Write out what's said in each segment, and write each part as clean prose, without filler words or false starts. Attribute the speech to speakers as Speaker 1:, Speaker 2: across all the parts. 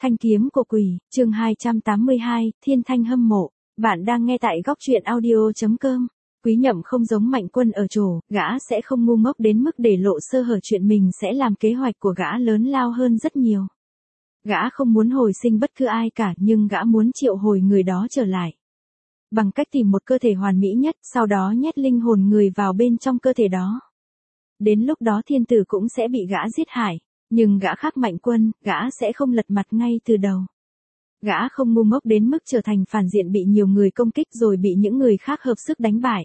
Speaker 1: Thanh kiếm của quỷ, chương 282, Thiên Thanh hâm mộ. Bạn đang nghe tại góc truyện audio.com. Quý Nhậm không giống Mạnh Quân ở chỗ, gã sẽ không ngu ngốc đến mức để lộ sơ hở chuyện mình sẽ làm kế hoạch của gã lớn lao hơn rất nhiều. Gã không muốn hồi sinh bất cứ ai cả, nhưng gã muốn triệu hồi người đó trở lại. Bằng cách tìm một cơ thể hoàn mỹ nhất, sau đó nhét linh hồn người vào bên trong cơ thể đó. Đến lúc đó thiên tử cũng sẽ bị gã giết hại. Nhưng gã khác Mạnh Quân, gã sẽ không lật mặt ngay từ đầu. Gã không ngu ngốc đến mức trở thành phản diện bị nhiều người công kích rồi bị những người khác hợp sức đánh bại.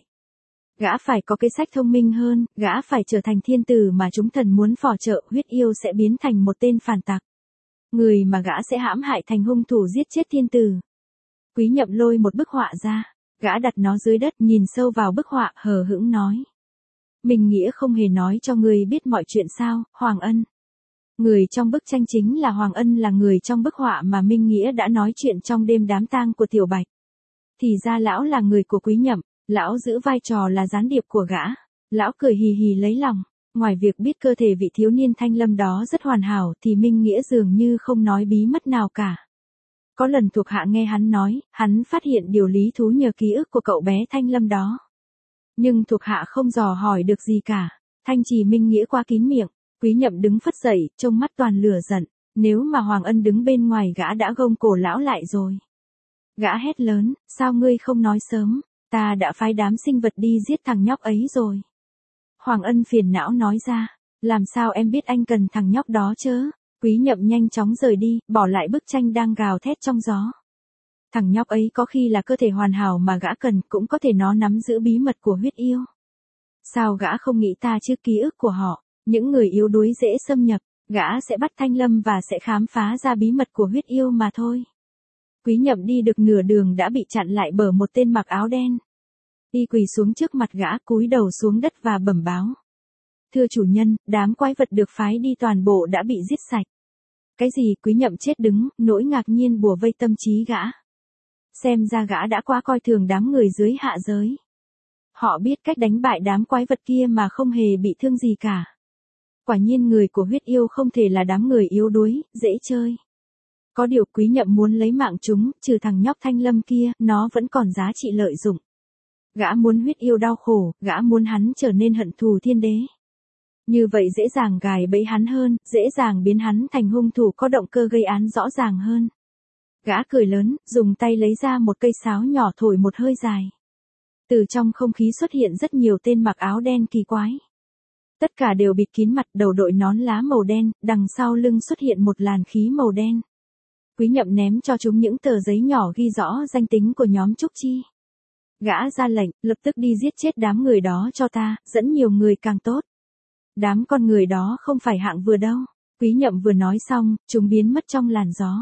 Speaker 1: Gã phải có cái sách thông minh hơn, gã phải trở thành thiên tử mà chúng thần muốn phò trợ, huyết yêu sẽ biến thành một tên phản tặc. Người mà gã sẽ hãm hại thành hung thủ giết chết thiên tử. Quý Nhậm lôi một bức họa ra, gã đặt nó dưới đất nhìn sâu vào bức họa hờ hững nói. Mình Nghĩa không hề nói cho ngươi biết mọi chuyện sao, Hoàng Ân. Người trong bức tranh chính là Hoàng Ân, là người trong bức họa mà Minh Nghĩa đã nói chuyện trong đêm đám tang của Tiểu Bạch. Thì ra lão là người của Quý Nhậm, lão giữ vai trò là gián điệp của gã. Lão cười hì hì lấy lòng, ngoài việc biết cơ thể vị thiếu niên Thanh Lâm đó rất hoàn hảo thì Minh Nghĩa dường như không nói bí mật nào cả. Có lần thuộc hạ nghe hắn nói, hắn phát hiện điều lý thú nhờ ký ức của cậu bé Thanh Lâm đó. Nhưng thuộc hạ không dò hỏi được gì cả, thanh trì Minh Nghĩa qua kín miệng. Quý Nhậm đứng phất dậy, trông mắt toàn lửa giận, nếu mà Hoàng Ân đứng bên ngoài gã đã gông cổ lão lại rồi. Gã hét lớn, sao ngươi không nói sớm, ta đã phái đám sinh vật đi giết thằng nhóc ấy rồi. Hoàng Ân phiền não nói ra, làm sao em biết anh cần thằng nhóc đó chớ? Quý Nhậm nhanh chóng rời đi, bỏ lại bức tranh đang gào thét trong gió. Thằng nhóc ấy có khi là cơ thể hoàn hảo mà gã cần, cũng có thể nó nắm giữ bí mật của huyết yêu. Sao gã không nghĩ ta trước ký ức của họ? Những người yếu đuối dễ xâm nhập, gã sẽ bắt Thanh Lâm và sẽ khám phá ra bí mật của huyết yêu mà thôi. Quý Nhậm đi được nửa đường đã bị chặn lại bởi một tên mặc áo đen. Y quỳ xuống trước mặt gã, cúi đầu xuống đất và bẩm báo. Thưa chủ nhân, đám quái vật được phái đi toàn bộ đã bị giết sạch. Cái gì? Quý Nhậm chết đứng, nỗi ngạc nhiên bủa vây tâm trí gã. Xem ra gã đã quá coi thường đám người dưới hạ giới. Họ biết cách đánh bại đám quái vật kia mà không hề bị thương gì cả. Quả nhiên người của huyết yêu không thể là đám người yếu đuối, dễ chơi. Có điều Quý Nhậm muốn lấy mạng chúng, trừ thằng nhóc Thanh Lâm kia, nó vẫn còn giá trị lợi dụng. Gã muốn huyết yêu đau khổ, gã muốn hắn trở nên hận thù thiên đế. Như vậy dễ dàng gài bẫy hắn hơn, dễ dàng biến hắn thành hung thủ có động cơ gây án rõ ràng hơn. Gã cười lớn, dùng tay lấy ra một cây sáo nhỏ thổi một hơi dài. Từ trong không khí xuất hiện rất nhiều tên mặc áo đen kỳ quái. Tất cả đều bịt kín mặt, đầu đội nón lá màu đen, đằng sau lưng xuất hiện một làn khí màu đen. Quý Nhậm ném cho chúng những tờ giấy nhỏ ghi rõ danh tính của nhóm Trúc Chi. Gã ra lệnh, lập tức đi giết chết đám người đó cho ta, dẫn nhiều người càng tốt. Đám con người đó không phải hạng vừa đâu. Quý Nhậm vừa nói xong, chúng biến mất trong làn gió.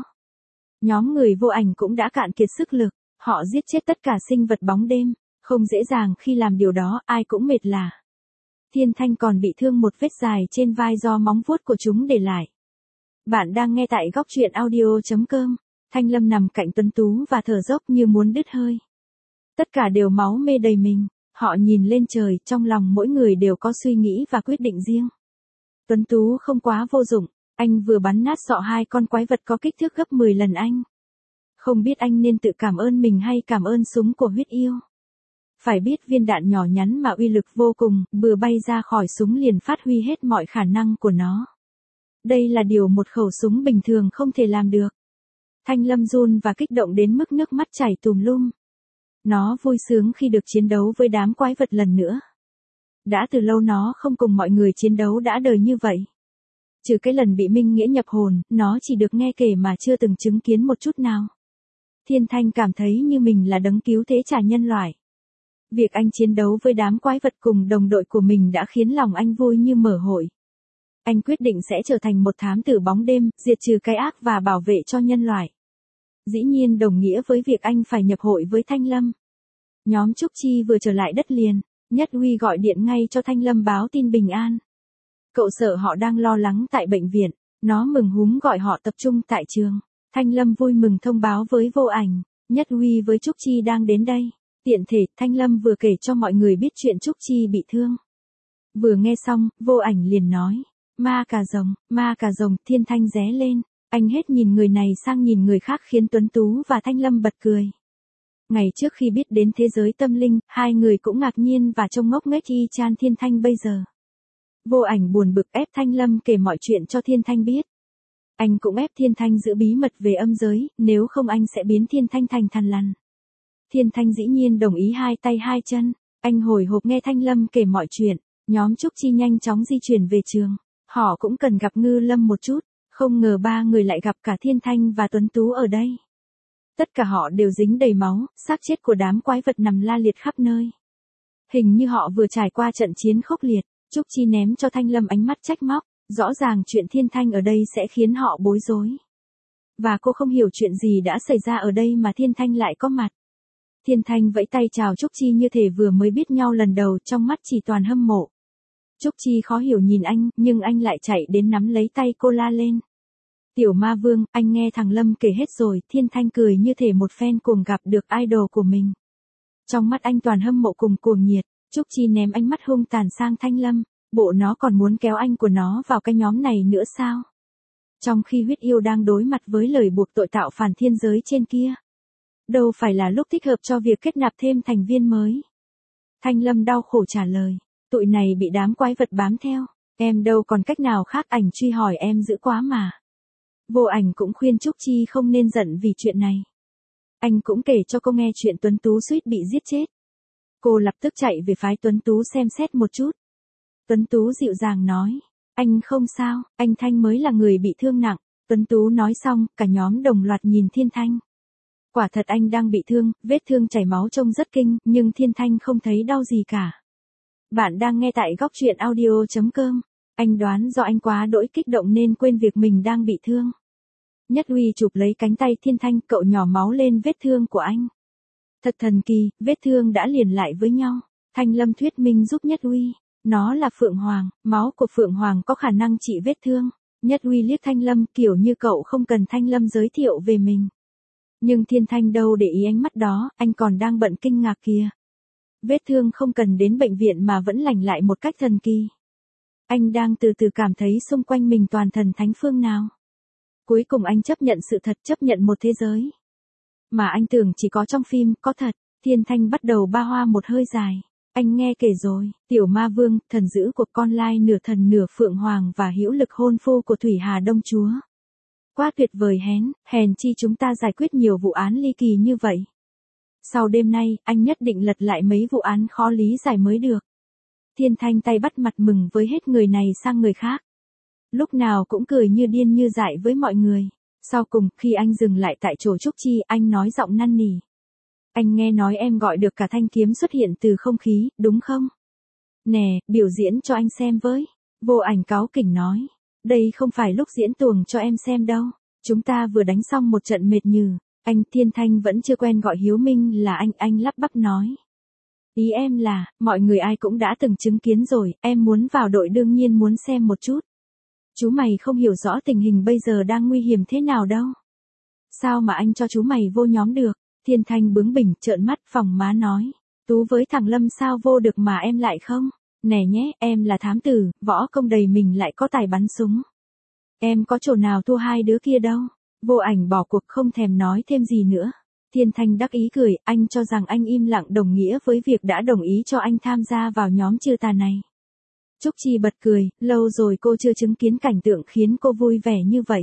Speaker 1: Nhóm người vô ảnh cũng đã cạn kiệt sức lực, họ giết chết tất cả sinh vật bóng đêm, không dễ dàng khi làm điều đó, ai cũng mệt lả. Thiên Thanh còn bị thương một vết dài trên vai do móng vuốt của chúng để lại. Bạn đang nghe tại góc truyện audio.com. Thanh Lâm nằm cạnh Tuấn Tú và thở dốc như muốn đứt hơi. Tất cả đều máu mê đầy mình, họ nhìn lên trời, trong lòng mỗi người đều có suy nghĩ và quyết định riêng. Tuấn Tú không quá vô dụng, anh vừa bắn nát sọ hai con quái vật có kích thước gấp 10 lần anh. Không biết anh nên tự cảm ơn mình hay cảm ơn súng của huyết yêu. Phải biết viên đạn nhỏ nhắn mà uy lực vô cùng, vừa bay ra khỏi súng liền phát huy hết mọi khả năng của nó. Đây là điều một khẩu súng bình thường không thể làm được. Thanh Lâm run và kích động đến mức nước mắt chảy tùm lum. Nó vui sướng khi được chiến đấu với đám quái vật lần nữa. Đã từ lâu nó không cùng mọi người chiến đấu đã đời như vậy. Trừ cái lần bị Minh Nghĩa nhập hồn, nó chỉ được nghe kể mà chưa từng chứng kiến một chút nào. Thiên Thanh cảm thấy như mình là đấng cứu thế trả nhân loại. Việc anh chiến đấu với đám quái vật cùng đồng đội của mình đã khiến lòng anh vui như mở hội. Anh quyết định sẽ trở thành một thám tử bóng đêm, diệt trừ cái ác và bảo vệ cho nhân loại. Dĩ nhiên đồng nghĩa với việc anh phải nhập hội với Thanh Lâm. Nhóm Trúc Chi vừa trở lại đất liền, Nhất Huy gọi điện ngay cho Thanh Lâm báo tin bình an. Cậu sợ họ đang lo lắng tại bệnh viện, nó mừng húm gọi họ tập trung tại trường. Thanh Lâm vui mừng thông báo với Vô Ảnh, Nhất Huy với Trúc Chi đang đến đây. Tiện thể, Thanh Lâm vừa kể cho mọi người biết chuyện Trúc Chi bị thương. Vừa nghe xong, Vô Ảnh liền nói, ma cà rồng, Thiên Thanh ré lên. Anh hết nhìn người này sang nhìn người khác khiến Tuấn Tú và Thanh Lâm bật cười. Ngày trước khi biết đến thế giới tâm linh, hai người cũng ngạc nhiên và trông ngốc nghếch y chang Thiên Thanh bây giờ. Vô Ảnh buồn bực ép Thanh Lâm kể mọi chuyện cho Thiên Thanh biết. Anh cũng ép Thiên Thanh giữ bí mật về âm giới, nếu không anh sẽ biến Thiên Thanh thành thằn lằn. Thiên Thanh dĩ nhiên đồng ý hai tay hai chân. Anh hồi hộp nghe Thanh Lâm kể mọi chuyện. Nhóm Trúc Chi nhanh chóng di chuyển về trường. Họ cũng cần gặp Ngư Lâm một chút. Không ngờ ba người lại gặp cả Thiên Thanh và Tuấn Tú ở đây. Tất cả họ đều dính đầy máu, xác chết của đám quái vật nằm la liệt khắp nơi. Hình như họ vừa trải qua trận chiến khốc liệt. Trúc Chi ném cho Thanh Lâm ánh mắt trách móc. Rõ ràng chuyện Thiên Thanh ở đây sẽ khiến họ bối rối. Và cô không hiểu chuyện gì đã xảy ra ở đây mà Thiên Thanh lại có mặt. Thiên Thanh vẫy tay chào Trúc Chi như thể vừa mới biết nhau lần đầu, trong mắt chỉ toàn hâm mộ. Trúc Chi khó hiểu nhìn anh, nhưng anh lại chạy đến nắm lấy tay cô la lên. Tiểu Ma Vương, anh nghe thằng Lâm kể hết rồi. Thiên Thanh cười như thể một fan cuồng gặp được idol của mình. Trong mắt anh toàn hâm mộ cùng cuồng nhiệt. Trúc Chi ném ánh mắt hung tàn sang Thanh Lâm. Bộ nó còn muốn kéo anh của nó vào cái nhóm này nữa sao? Trong khi huyết yêu đang đối mặt với lời buộc tội tạo phản thiên giới trên kia. Đâu phải là lúc thích hợp cho việc kết nạp thêm thành viên mới. Thanh Lâm đau khổ trả lời. Tụi này bị đám quái vật bám theo. Em đâu còn cách nào khác, ảnh truy hỏi em dữ quá mà. Vô Ảnh cũng khuyên Trúc Chi không nên giận vì chuyện này. Anh cũng kể cho cô nghe chuyện Tuấn Tú suýt bị giết chết. Cô lập tức chạy về phái Tuấn Tú xem xét một chút. Tuấn Tú dịu dàng nói. Anh không sao, anh Thanh mới là người bị thương nặng. Tuấn Tú nói xong, cả nhóm đồng loạt nhìn Thiên Thanh. Quả thật anh đang bị thương, vết thương chảy máu trông rất kinh, nhưng Thiên Thanh không thấy đau gì cả. Bạn đang nghe tại góc truyện audio.com. Anh đoán do anh quá đỗi kích động nên quên việc mình đang bị thương. Nhất Uy chụp lấy cánh tay Thiên Thanh, cậu nhỏ máu lên vết thương của anh. Thật thần kỳ, vết thương đã liền lại với nhau. Thanh Lâm thuyết minh giúp Nhất Uy. Nó là Phượng Hoàng, máu của Phượng Hoàng có khả năng trị vết thương. Nhất Uy liếc Thanh Lâm kiểu như cậu không cần Thanh Lâm giới thiệu về mình. Nhưng Thiên Thanh đâu để ý ánh mắt đó, anh còn đang bận kinh ngạc kìa. Vết thương không cần đến bệnh viện mà vẫn lành lại một cách thần kỳ. Anh đang từ từ cảm thấy xung quanh mình toàn thần thánh phương nào. Cuối cùng anh chấp nhận sự thật, chấp nhận một thế giới mà anh tưởng chỉ có trong phim, có thật. Thiên Thanh bắt đầu ba hoa một hơi dài. Anh nghe kể rồi, Tiểu Ma Vương, thần dữ của con lai nửa thần nửa Phượng Hoàng và hữu lực hôn phu của Thủy Hà Đông Chúa. Quá tuyệt vời hèn chi chúng ta giải quyết nhiều vụ án ly kỳ như vậy. Sau đêm nay, anh nhất định lật lại mấy vụ án khó lý giải mới được. Thiên Thanh tay bắt mặt mừng với hết người này sang người khác. Lúc nào cũng cười như điên như dại với mọi người. Sau cùng, khi anh dừng lại tại chỗ Trúc Chi, anh nói giọng năn nỉ. Anh nghe nói em gọi được cả thanh kiếm xuất hiện từ không khí, đúng không? Nè, biểu diễn cho anh xem với. Vô Ảnh cáu kỉnh nói. Đây không phải lúc diễn tuồng cho em xem đâu. Chúng ta vừa đánh xong một trận mệt nhừ. Anh Thiên Thanh vẫn chưa quen gọi Hiếu Minh là anh lắp bắp nói. Ý em là, mọi người ai cũng đã từng chứng kiến rồi, em muốn vào đội đương nhiên muốn xem một chút. Chú mày không hiểu rõ tình hình bây giờ đang nguy hiểm thế nào đâu. Sao mà anh cho chú mày vô nhóm được? Thiên Thanh bướng bỉnh trợn mắt phòng má nói. Tú với thằng Lâm sao vô được mà em lại không? Nè nhé, em là thám tử, võ công đầy mình lại có tài bắn súng. Em có chỗ nào thua hai đứa kia đâu. Vô Ảnh bỏ cuộc không thèm nói thêm gì nữa. Thiên Thanh đắc ý cười, anh cho rằng anh im lặng đồng nghĩa với việc đã đồng ý cho anh tham gia vào nhóm trừ tà này. Trúc Chi bật cười, lâu rồi cô chưa chứng kiến cảnh tượng khiến cô vui vẻ như vậy.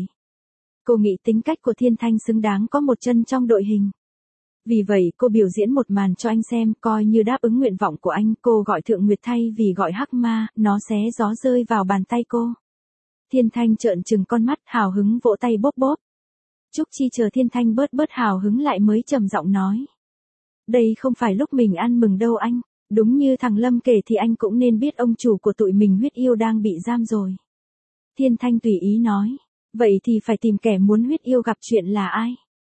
Speaker 1: Cô nghĩ tính cách của Thiên Thanh xứng đáng có một chân trong đội hình. Vì vậy cô biểu diễn một màn cho anh xem, coi như đáp ứng nguyện vọng của anh. Cô gọi Thượng Nguyệt thay vì gọi Hắc Ma, nó xé gió rơi vào bàn tay cô. Thiên Thanh trợn trừng con mắt, hào hứng vỗ tay bóp bóp. Trúc Chi chờ Thiên Thanh bớt hào hứng lại mới trầm giọng nói. Đây không phải lúc mình ăn mừng đâu anh. Đúng như thằng Lâm kể thì anh cũng nên biết ông chủ của tụi mình huyết yêu đang bị giam rồi. Thiên Thanh tùy ý nói. Vậy thì phải tìm kẻ muốn huyết yêu gặp chuyện là ai?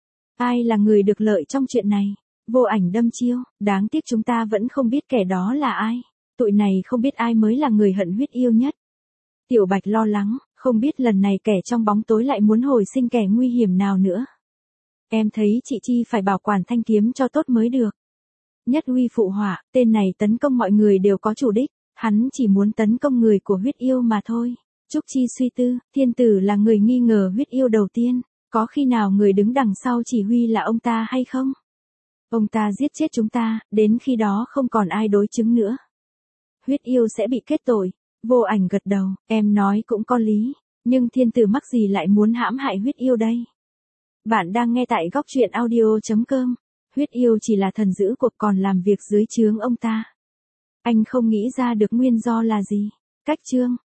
Speaker 1: Ai là người được lợi trong chuyện này? Vô Ảnh đâm chiêu, đáng tiếc chúng ta vẫn không biết kẻ đó là ai. Tụi này không biết ai mới là người hận huyết yêu nhất. Tiểu Bạch lo lắng, không biết lần này kẻ trong bóng tối lại muốn hồi sinh kẻ nguy hiểm nào nữa. Em thấy chị Chi phải bảo quản thanh kiếm cho tốt mới được. Nhất Uy phụ họa, tên này tấn công mọi người đều có chủ đích, hắn chỉ muốn tấn công người của huyết yêu mà thôi. Trúc Chi suy tư, thiên tử là người nghi ngờ huyết yêu đầu tiên, có khi nào người đứng đằng sau chỉ huy là ông ta hay không? Ông ta giết chết chúng ta, đến khi đó không còn ai đối chứng nữa. Huyết yêu sẽ bị kết tội. Vô Ảnh gật đầu, em nói cũng có lý, nhưng thiên tử mắc gì lại muốn hãm hại huyết yêu đây? Bạn đang nghe tại góc truyện audio.com. Huyết yêu chỉ là thần giữ cuộc còn làm việc dưới trướng ông ta. Anh không nghĩ ra được nguyên do là gì. Cách chương